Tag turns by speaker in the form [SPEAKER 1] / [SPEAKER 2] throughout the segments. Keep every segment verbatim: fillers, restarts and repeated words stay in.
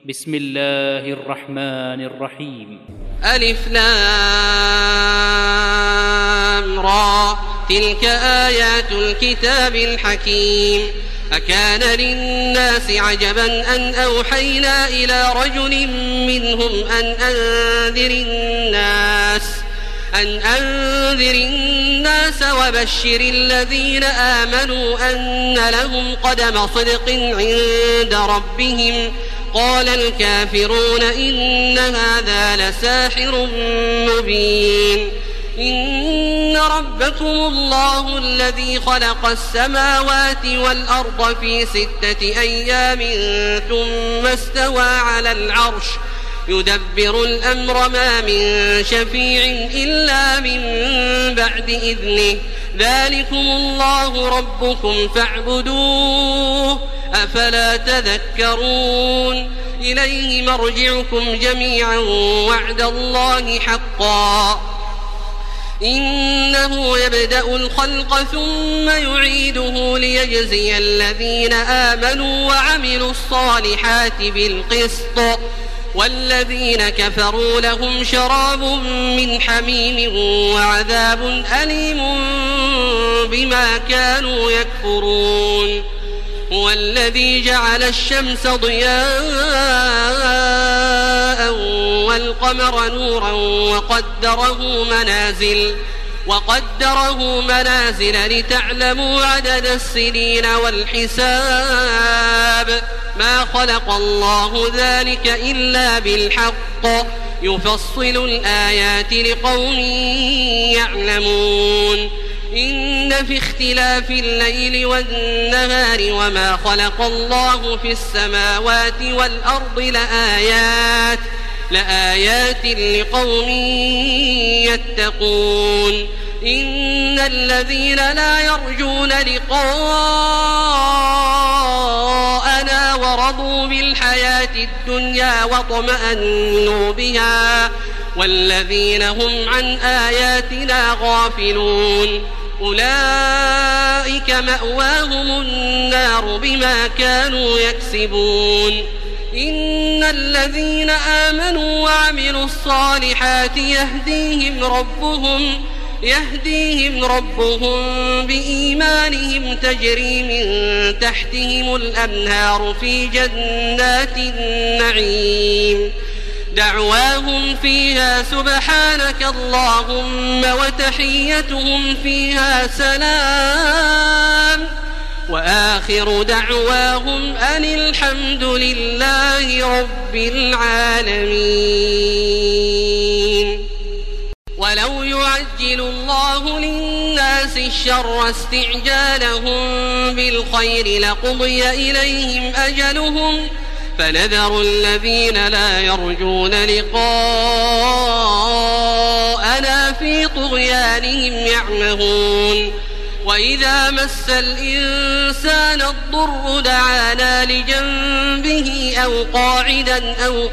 [SPEAKER 1] بسم الله الرحمن الرحيم.
[SPEAKER 2] ألف لام را تلك آيات الكتاب الحكيم. أكان للناس عجبا أن أوحينا إلى رجل منهم أن أنذر الناس أن أنذر الناس وبشر الذين آمنوا أن لهم قدم صدق عند ربهم. قال الكافرون إن هذا لساحر مبين. إن ربكم الله الذي خلق السماوات والأرض في ستة أيام ثم استوى على العرش يدبر الأمر ما من شفيع إلا من بعد إذنه. ذلكم الله ربكم فاعبدوه أفلا تذكرون. إليه مرجعكم جميعا وعد الله حقا إنه يبدأ الخلق ثم يعيده ليجزي الذين آمنوا وعملوا الصالحات بالقسط والذين كفروا لهم شراب من حميم وعذاب أليم بما كانوا يكفرون. هو الذي جعل الشمس ضياء والقمر نورا وقدره منازل وقدره منازل لتعلموا عدد السنين والحساب. ما خلق الله ذلك إلا بالحق يفصل الآيات لقوم يعلمون. إن في اختلاف الليل والنهار وما خلق الله في السماوات والأرض لآيات لآيات لقوم يتقون. إن الذين لا يرجون لقاءنا ورضوا بالحياة الدنيا واطمأنوا بها والذين هم عن آياتنا غافلون أولئك مأواهم النار بما كانوا يكسبون. إن الذين آمنوا وعملوا الصالحات يهديهم ربهم يهديهم ربهم بإيمانهم تجري من تحتهم الأنهار في جنات النعيم. دعواهم فيها سبحانك اللهم وتحيتهم فيها سلام وآخر دعواهم أن الحمد لله رب العالمين. ولو يعجل الله للناس الشر استعجالهم بالخير لقضي إليهم أجلهم فنذر الذين لا يرجون لقاءنا في طغيانهم يعمهون. وإذا مس الإنسان الضر دعانا لجنبه أو قاعدا أو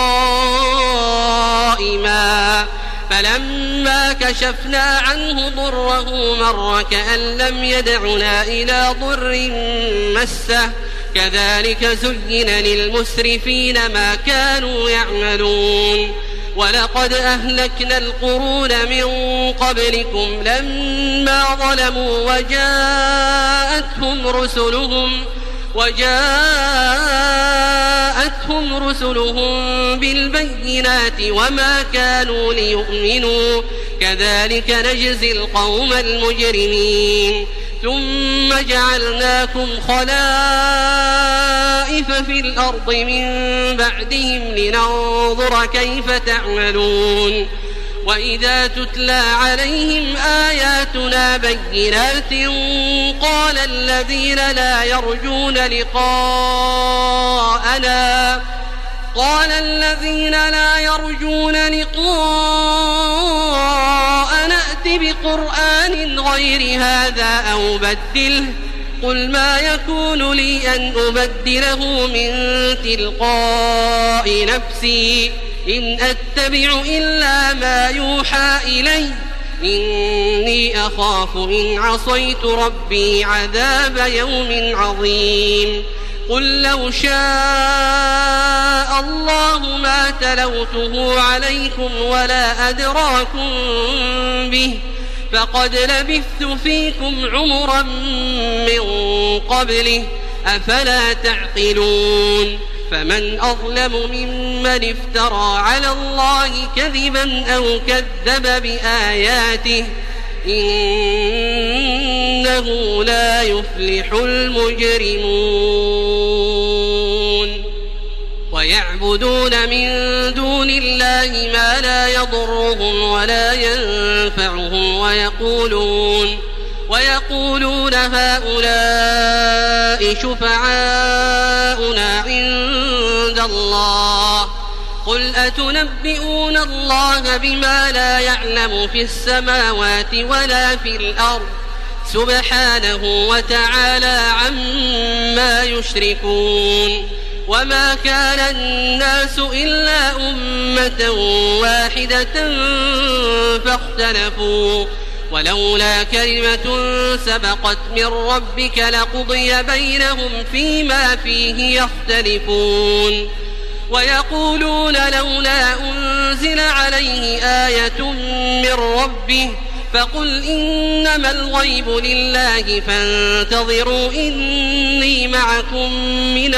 [SPEAKER 2] قائما فلما كشفنا عنه ضره مر كأن لم يدعنا إلى ضر مسه كذلك زين للمسرفين ما كانوا يعملون. ولقد أهلكنا القرون من قبلكم لما ظلموا وجاءتهم رسلهم وجاءتهم رسلهم بالبينات وما كانوا ليؤمنوا كذلك نجزي القوم المجرمين. ثم جعلناكم خلائف في الأرض من بعدهم لننظر كيف تعملون. وإذا تتلى عليهم آياتنا بينات قال الذين لا يرجون لقاءنا قال الذين لا يرجون لقاءنا ائت بقرآن غير هذا أو بدله قل ما يكون لي أن أبدله من تلقاء نفسي إن أتبع إلا ما يوحى إلي إني أخاف إن عصيت ربي عذاب يوم عظيم. قل لو شاء الله ما تلوته عليكم ولا أدراكم به فقد لبثت فيكم عمرا من قبله أفلا تعقلون فمن أظلم ممن افترى على الله كذبا أو كذب بآياته إنه لا يفلح المجرمون ويعبدون من دون الله ما لا يضرهم ولا ينفعهم ويقولون ويقولون هؤلاء شفعاؤنا عند الله قل أتنبئون الله بما لا يعلم في السماوات ولا في الأرض سبحانه وتعالى عما يشركون وما كان الناس إلا أمة واحدة فاختلفوا ولولا كلمة سبقت من ربك لقضي بينهم فيما فيه يختلفون ويقولون لولا أنزل عليه آية من ربه فقل إنما الغيب لله فانتظروا إني معكم من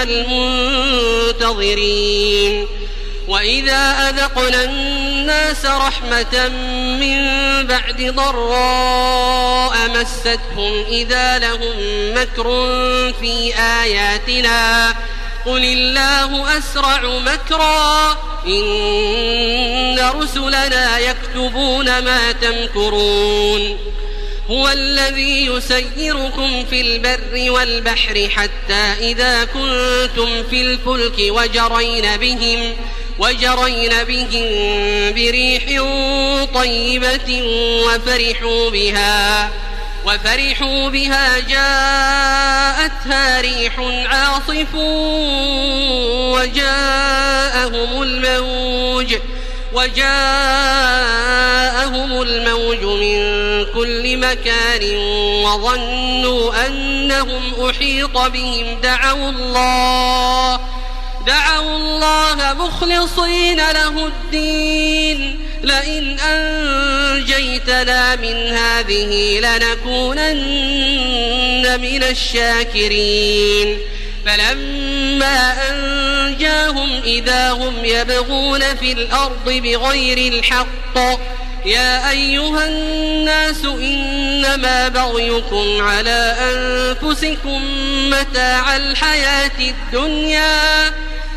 [SPEAKER 2] المنتظرين وإذا أذقنا الناس رحمة من بعد ضراء مستهم إذا لهم مكر في آياتنا قل الله أسرع مكرا إن رسلنا يكتبون ما تمكرون هو الذي يسيركم في البر والبحر حتى إذا كنتم في الفلك وجرين بهم وجرين بهم بريح طيبة وفرحوا بها وفرحوا بها جاءتها ريح عاصف وجاءهم الموج وجاءهم الموج من كل مكان وظنوا أنهم أحيط بهم دعوا الله دعوا الله مخلصين له الدين لئن أنجيتنا من هذه لنكونن من الشاكرين فلما أنجاهم إذا هم يبغون في الأرض بغير الحق يا أيها الناس إنما بغيكم على أنفسكم متاع الحياة الدنيا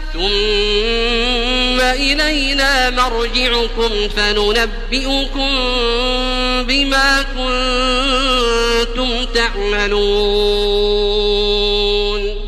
[SPEAKER 2] ثم إلينا مرجعكم فننبئكم بما كنتم تعملون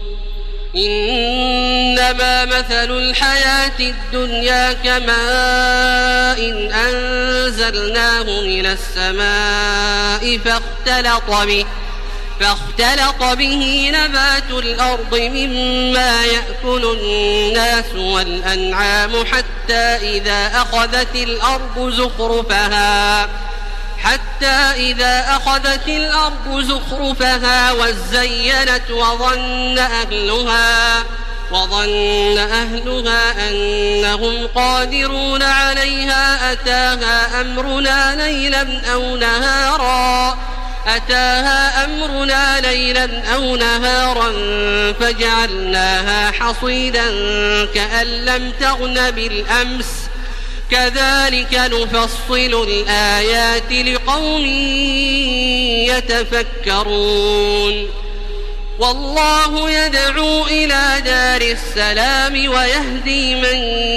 [SPEAKER 2] إنما مثل الحياة الدنيا كماء إن أنزلناه من السماء فاختلط به فاختلط به نبات الأرض مما يأكل الناس والأنعام حتى إذا أخذت الأرض زخرفها حتى إذا أخذت الأرض زخرفها وزينت وظن أهلها وظن أهلها أنهم قادرون عليها أتاها أمرنا ليلا أو نهارا أتاها أمرنا ليلا أو نهارا فجعلناها حصيدا كأن لم تغن بالأمس كذلك نفصل الآيات لقوم يتفكرون والله يدعو إلى دار السلام ويهدي من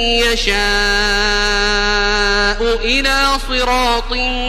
[SPEAKER 2] يشاء إلى صراط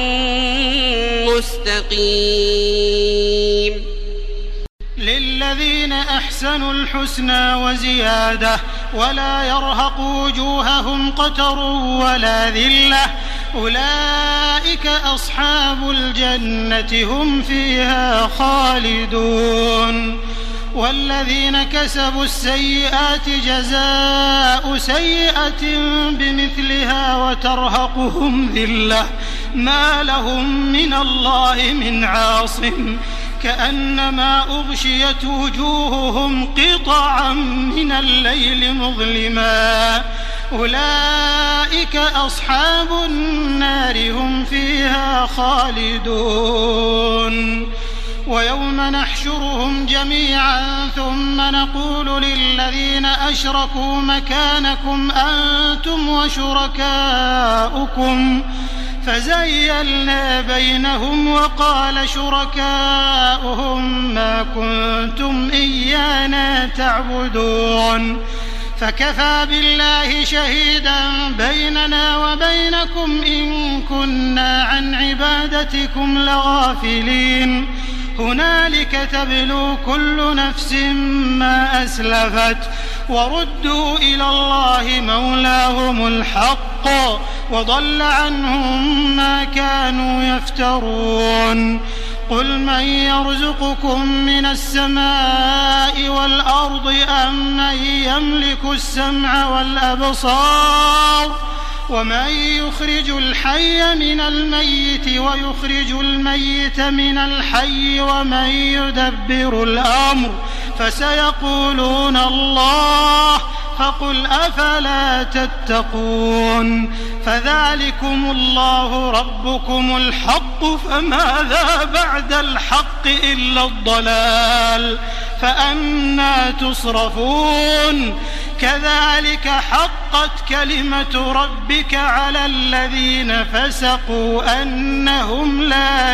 [SPEAKER 2] مستقيم
[SPEAKER 3] للذين أحسنوا الحسنى وزيادة ولا يرهق وجوههم قتر ولا ذلة أولئك أصحاب الجنة هم فيها خالدون والذين كسبوا السيئات جزاء سيئة بمثلها وترهقهم ذلة ما لهم من الله من عاصم كأنما أغشيت وجوههم قطعا من الليل مظلما أولئك أصحاب النار هم فيها خالدون ويوم نحشرهم جميعا ثم نقول للذين أشركوا مكانكم أنتم وشركاؤكم فزيلنا بينهم وقال شركاؤهم ما كنتم إيانا تعبدون فكفى بالله شهيدا بيننا وبينكم إن كنا عن عبادتكم لغافلين هنالك تبلو كل نفس ما أسلفت وردوا إلى الله مولاهم الحق وضل عنهم ما كانوا يفترون قل من يرزقكم من السماء والأرض أم من يملك السمع والأبصار ومن يخرج الحي من الميت ويخرج الميت من الحي ومن يدبر الأمر فسيقولون الله فقل أفلا تتقون فذلكم الله ربكم الحق فماذا بعد الحق إلا الضلال فأنى تصرفون كذلك حقت كلمة ربك على الذين فسقوا أنهم لا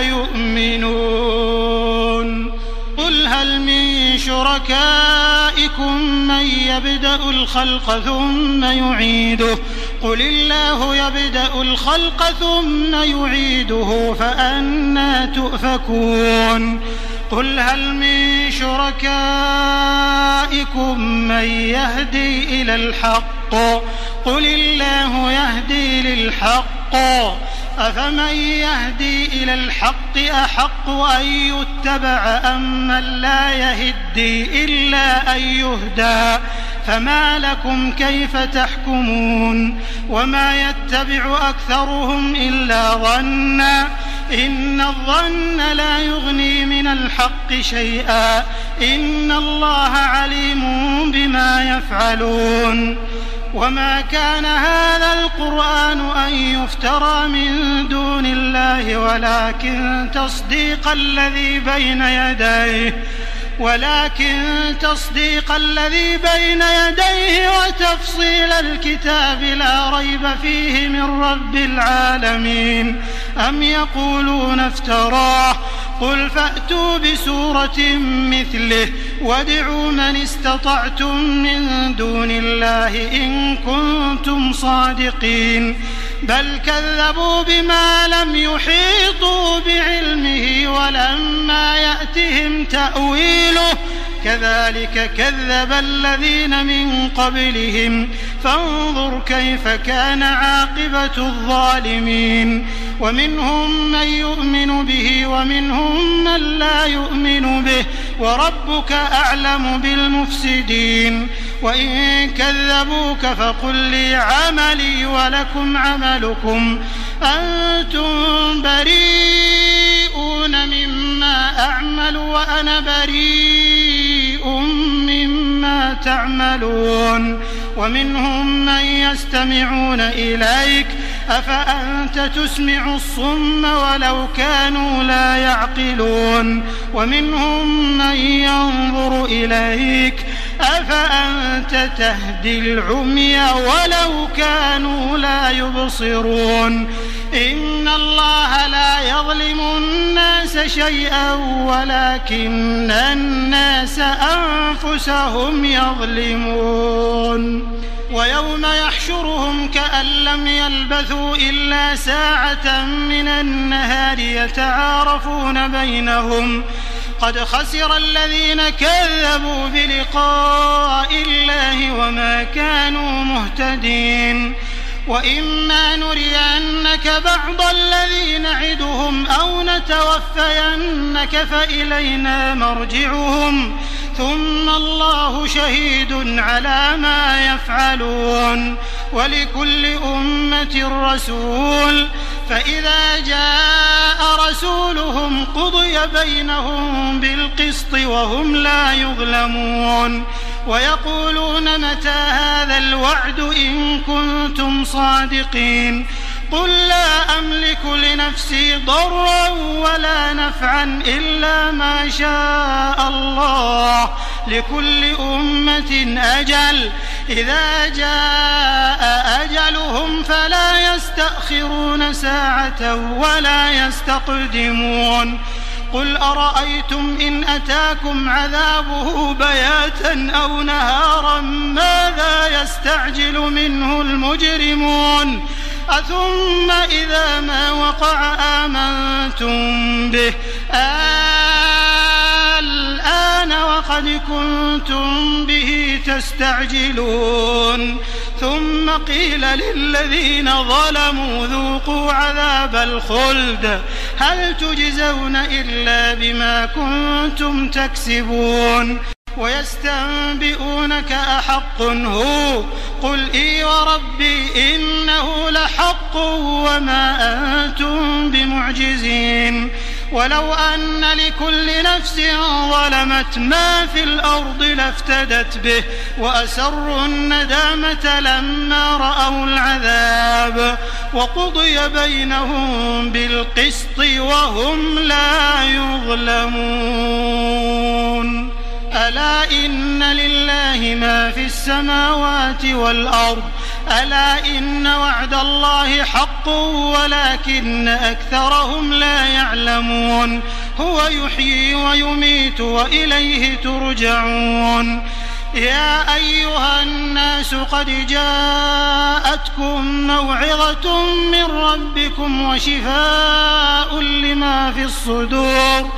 [SPEAKER 3] يؤمنون قل هل من شركائكم من يبدأ الخلق ثم يعيده قل الله يبدأ الخلق ثم يعيده فأنى تؤفكون قل هل من شركائكم من يهدي إلى الحق قل الله يهدي للحق أفمن يهدي إلى الحق أحق أن يتبع أم من لا يهدي إلا أن يهدى فما لكم كيف تحكمون وما يتبع أكثرهم إلا ظنا إن الظن لا يغني من الحق شيئا إن الله عليم بما يفعلون وما كان هذا القرآن أن يفترى من دون الله ولكن تصديق الذي بين يديه ولكن تصديق الذي بين يديه وتفصيل الكتاب لا ريب فيه من رب العالمين أم يقولون افتراه قل فأتوا بسورة مثله وادعوا من استطعتم من دون الله إن كنتم صادقين بل كذبوا بما لم يحيطوا بعلمه ولما يأتهم تأويله كذلك كذب الذين من قبلهم فانظر كيف كان عاقبة الظالمين ومنهم من يؤمن به ومنهم من لا يؤمن به وربك أعلم بالمفسدين وإن كذبوك فقل لي عملي ولكم عملكم أنتم بريئون مما أعمل وأنا بريء مما تعملون ومنهم من يستمعون إليك أفأنت تسمع الصم ولو كانوا لا يعقلون ومنهم من ينظر إليك أفأنت تهدي العمي ولو كانوا لا يبصرون إن الله لا يظلم الناس شيئا ولكن الناس أنفسهم يظلمون ويوم يحشرهم كأن لم يلبثوا إلا ساعة من النهار يتعارفون بينهم قد خسر الذين كذبوا بلقاء الله وما كانوا مهتدين وإما نرينك بعض الذي نعدهم أو نتوفينك فإلينا مرجعهم ثم الله شهيد على ما يفعلون ولكل أمة رسول فإذا جاء رسولهم قضي بينهم بالقسط وهم لا يظلمون ويقولون متى هذا الوعد إن كنتم صادقين قل لا أملك لنفسي ضرا ولا نفعا إلا ما شاء الله لكل أمة أجل إذا جاء أجلهم فلا يستأخرون ساعة ولا يستقدمون قل أرأيتم إن أتاكم عذابه بياتا أو نهارا ماذا يستعجل منه المجرمون أثم إذا ما وقع آمنتم به الآن وقد كنتم به تستعجلون ثم قيل للذين ظلموا ذوقوا عذاب الخلد هل تجزون إلا بما كنتم تكسبون ويستنبئونك أحق هو قل إي وربي إنه لحق وما أنتم بمعجزين ولو أن لكل نفس ظلمت ما في الأرض لافتدت به وأسروا الندامة لما رأوا العذاب وقضي بينهم بالقسط وهم لا يظلمون ألا إن لله ما في السماوات والأرض ألا إن وعد الله حق ولكن أكثرهم لا يعلمون هو يحيي ويميت وإليه ترجعون يا أيها الناس قد جاءتكم موعظة من ربكم وشفاء لما في الصدور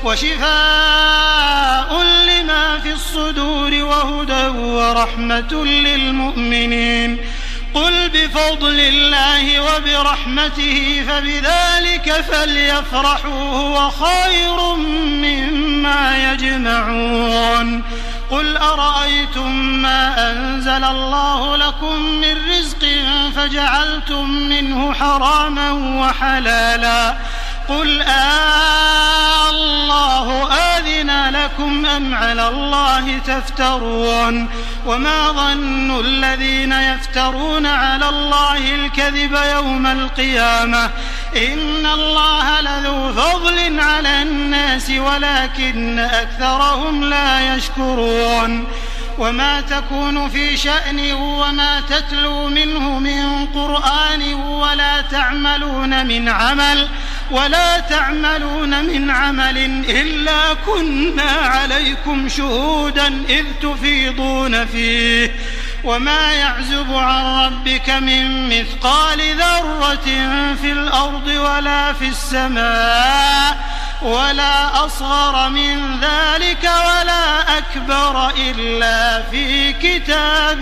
[SPEAKER 3] وشفاء لما في الصدور وهدى ورحمة للمؤمنين قل بفضل الله وبرحمته فبذلك فليفرحوا هو خير مما يجمعون قل أرأيتم ما أنزل الله لكم من رزق فجعلتم منه حراما وحلالا قل آه الله آذن لكم أم على الله تفترون وما ظن الذين يفترون على الله الكذب يوم القيامة إن الله لذو فضل على الناس ولكن أكثرهم لا يشكرون وما تكون في شأن وما تتلو منه من قرآن ولا تعملون من عمل ولا تعملون من عمل إلا كنا عليكم شهودا إذ تفيضون فيه وما يعزب عن ربك من مثقال ذرة في الأرض ولا في السماء ولا أصغر من ذلك ولا أكبر إلا في كتاب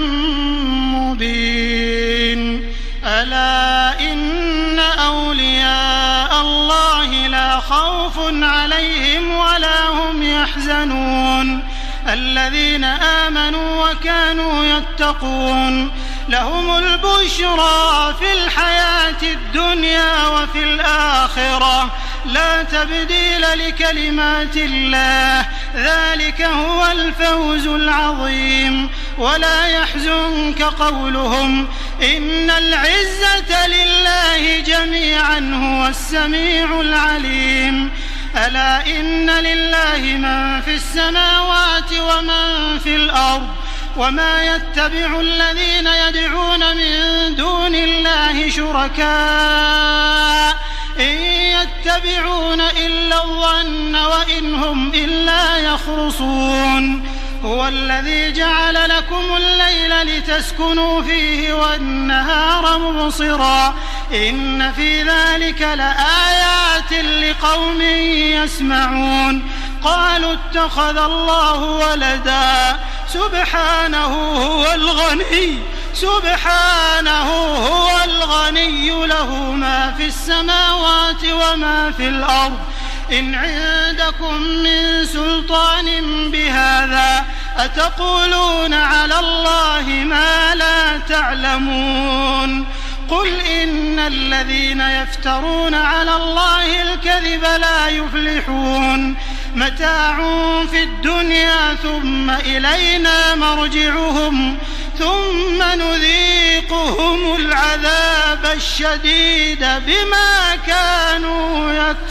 [SPEAKER 3] مبين ألا إن أولياء الله لا خوف عليهم ولا هم يحزنون الذين آمنوا وكانوا يتقون لهم البشرى في الحياة الدنيا وفي الآخرة لا تبديل لكلمات الله ذلك هو الفوز العظيم ولا يحزنك قولهم إن العزة لله جميعا هو السميع العليم ألا إن لله من في السماوات ومن في الأرض وما يتبع الذين يدعون من دون الله شركاء إن يتبعون إلا الظن وإن هم إلا يخرصون هو الذي جعل لكم الليل لتسكنوا فيه والنهار مبصرا إن في ذلك لآيات لقوم يسمعون قالوا اتخذ الله ولدا سبحانه هو الغني سبحانه هو الغني له ما في السماوات وما في الأرض إن عندكم من سلطان بهذا أتقولون على الله ما لا تعلمون قل إن الذين يفترون على الله الكذب لا يفلحون متاع في الدنيا ثم إلينا مرجعهم ثم نذيقهم العذاب الشديد بما كانوا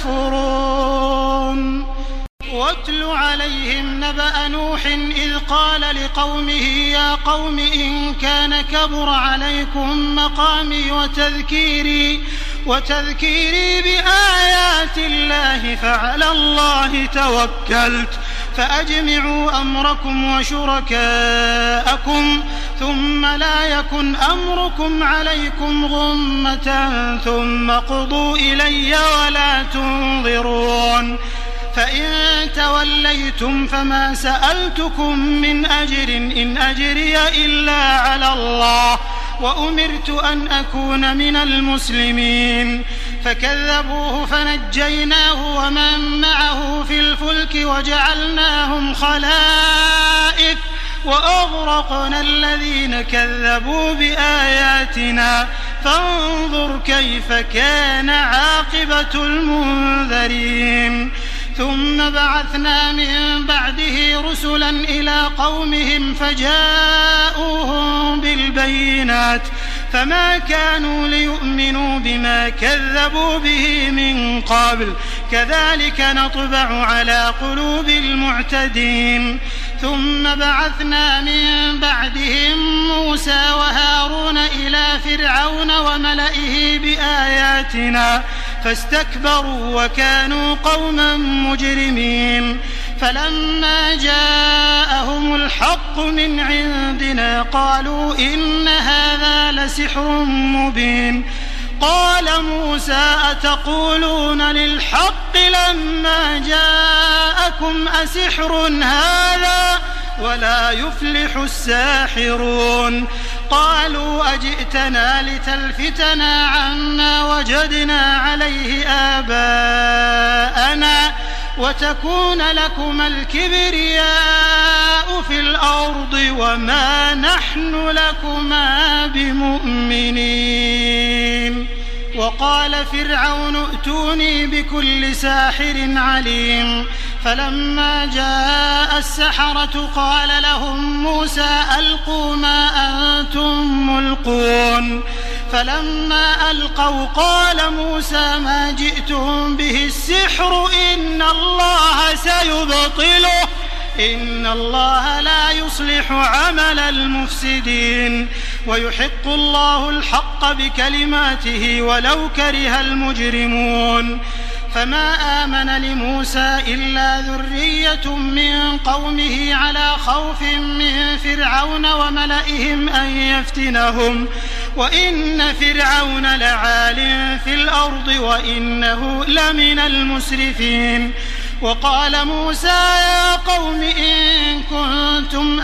[SPEAKER 3] يكفرون. واتل عليهم نبأ نوح إذ قال لقومه يا قوم إن كان كبر عليكم مقامي وتذكيري وتذكيري بآيات الله فعلى الله توكلت فأجمعوا أمركم وشركاءكم ثم لا يكن أمركم عليكم غمة ثم قضوا إلي ولا تنظرون. فإن توليتم فما سألتكم من أجر إن أجري إلا على الله وأمرت أن أكون من المسلمين. فكذبوه فنجيناه ومن معه في الفلك وجعلناهم خلائف وأغرقنا الذين كذبوا بآياتنا فانظر كيف كان عاقبة المنذرين. ثم بعثنا من بعده رسلا إلى قومهم فجاءوهم بالبينات فما كانوا ليؤمنوا بما كذبوا به من قبل كذلك نطبع على قلوب المعتدين. ثم بعثنا من بعدهم موسى وهارون إلى فرعون وملئه بآياتنا فاستكبروا وكانوا قوما مجرمين. فلما جاءهم الحق من عندنا قالوا إن هذا لسحر مبين. قال موسى أتقولون للحق لما جاءكم أسحر هذا ولا يفلح الساحرون. قالوا أجئتنا لتلفتنا عما وجدنا عليه آباءنا وتكون لكما الكبرياء في الأرض وما نحن لكما بمؤمنين. وقال فرعون ائتوني بكل ساحر عليم. فلما جاء السحرة قال لهم موسى ألقوا ما أنتم ملقون. فلما ألقوا قال موسى ما جئتم به السحر إن الله سيبطله إن الله لا يصلح عمل المفسدين ويحق الله الحق بكلماته ولو كره المجرمون. فما آمن لموسى إلا ذرية من قومه على خوف من فرعون وملئهم أن يفتنهم وإن فرعون لعال في الأرض وإنه لمن المسرفين. وقال موسى يا قوم إن كنتم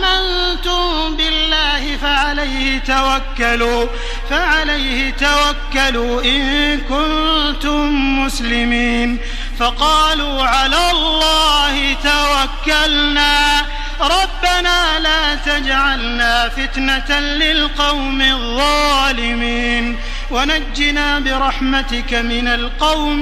[SPEAKER 3] آمنتم بالله فعليه توكلوا فعليه توكلوا إن كنتم مسلمين. فقالوا على الله توكلنا ربنا لا تجعلنا فتنة للقوم الظالمين ونجنا برحمتك من القوم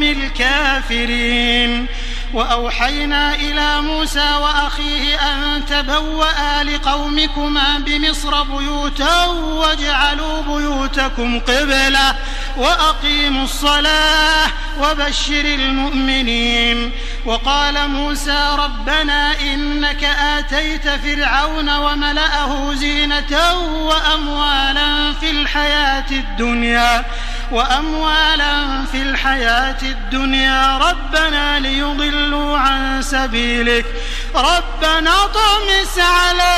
[SPEAKER 3] الكافرين. وأوحينا إلى موسى وأخيه أن تبوأ لقومكما بمصر بيوتا واجعلوا بيوتكم قبلة وأقيموا الصلاة وبشر المؤمنين. وقال موسى ربنا إنك آتيت فرعون وملأه زينة وأموالا في الحياة الدنيا وأموالا في الحياة الدنيا ربنا ليضلوا عن سبيلك ربنا طمس على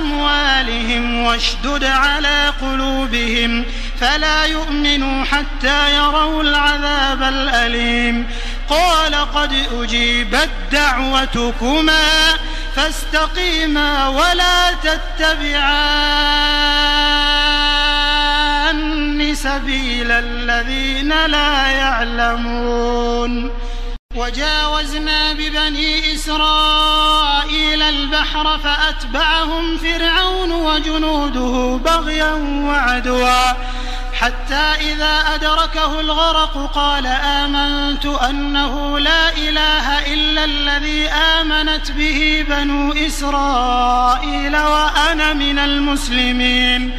[SPEAKER 3] أموالهم واشدد على قلوبهم فلا يؤمنوا حتى يروا العذاب الأليم. قال قد أجيبت دعوتكما فاستقيما ولا تتبعان سبيل الذين لا يعلمون. وجاوزنا ببني إسرائيل البحر فأتبعهم فرعون وجنوده بغيا وعدوا حتى إذا أدركه الغرق قال آمنت أنه لا إله إلا الذي آمنت به بنو إسرائيل وأنا من المسلمين.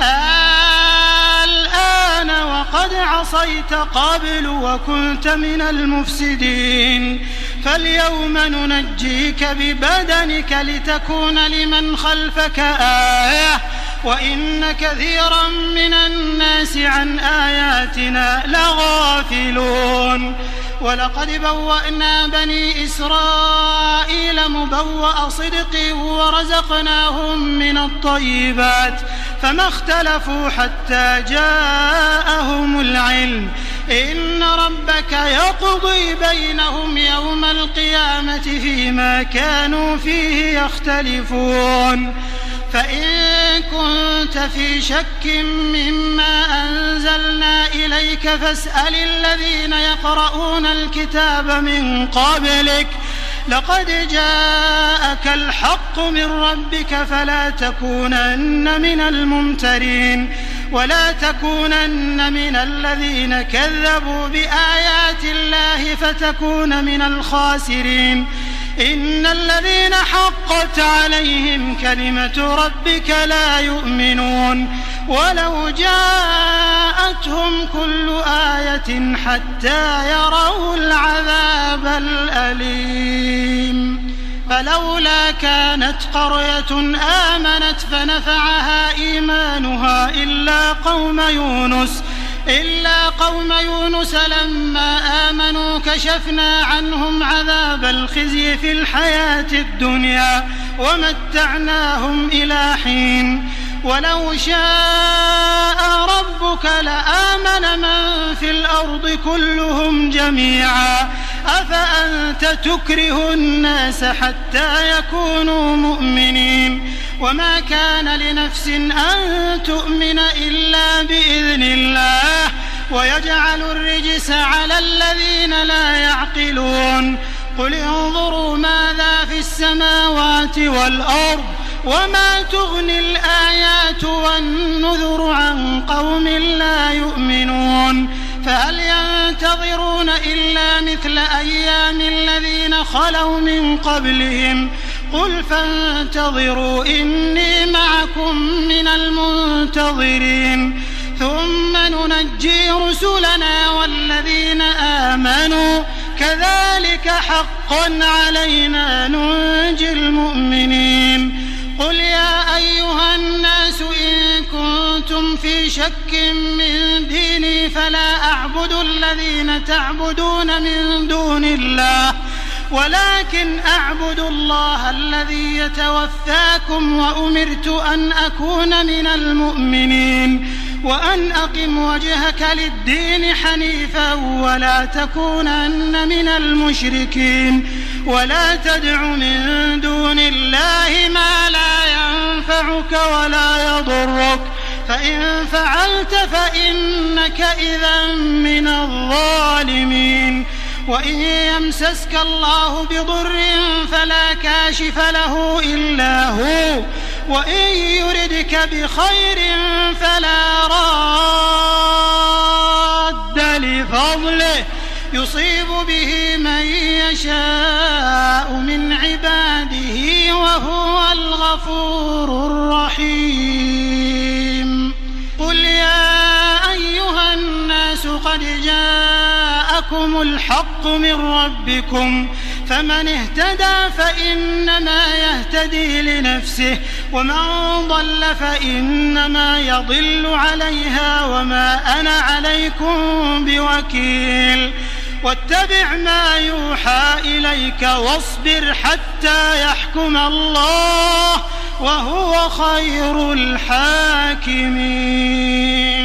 [SPEAKER 3] الآن وقد عصيت قبل وكنت من المفسدين. فاليوم ننجيك ببدنك لتكون لمن خلفك آية وإن كثيرا من الناس عن آياتنا لغافلون. ولقد بوأنا بني إسرائيل مبوأ صدق ورزقناهم من الطيبات فما اختلفوا حتى جاءهم العلم إن ربك يقضي بينهم يوم القيامة فيما كانوا فيه يختلفون. فإن كنت في شك مما أنزلنا إليك فاسأل الذين يقرؤون الكتاب من قبلك لقد جاءك الحق من ربك فلا تكونن من الممترين ولا تكونن من الذين كذبوا بآيات الله فتكون من الخاسرين. إن الذين حقت عليهم كلمة ربك لا يؤمنون ولو جاءتهم كل آية حتى يروا العذاب الأليم. فلولا كانت قرية آمنت فنفعها إيمانها إلا قوم يونس إلا قوم يونس لما آمنوا كشفنا عنهم عذاب الخزي في الحياة الدنيا ومتعناهم إلى حين. ولو شاء ربك لآمن من في الأرض كلهم جميعا أفأنت تكره الناس حتى يكونوا مؤمنين. وما كان لنفس أن تؤمن إلا بإذن الله ويجعل الرجس على الذين لا يعقلون. قل انظروا ماذا في السماوات والأرض وما تغني الآيات والنذر عن قوم لا يؤمنون. فهل ينتظرون إلا مثل أيام الذين خلوا من قبلهم قل فانتظروا إني معكم من المنتظرين. ثم ننجي رسلنا والذين آمنوا كذلك حقا علينا ننجي المؤمنين. قل يا أيها الناس إن كنتم في شك من ديني فلا أعبد الذين تعبدون من دون الله ولكن أعبد الله الذي يتوفاكم وأمرت أن أكون من المؤمنين وأن أقم وجهك للدين حنيفا ولا تكونن من المشركين ولا تدع من دون الله ما لا ينفعك ولا يضرك فإن فعلت فإنك إذا من الظالمين. وإن يمسسك الله بضر فلا كاشف له إلا هو وإن يردك بخير فلا راد لفضله يصيب به من يشاء من عباده وهو الغفور الرحيم. قل يا أيها الناس قد جاءكم الحق من ربكم فمن اهتدى فإنما يهتدي لنفسه ومن ضل فإنما يضل عليها وما أنا عليكم بوكيل. واتبع ما يوحى إليك واصبر حتى يحكم الله وهو خير الحاكمين.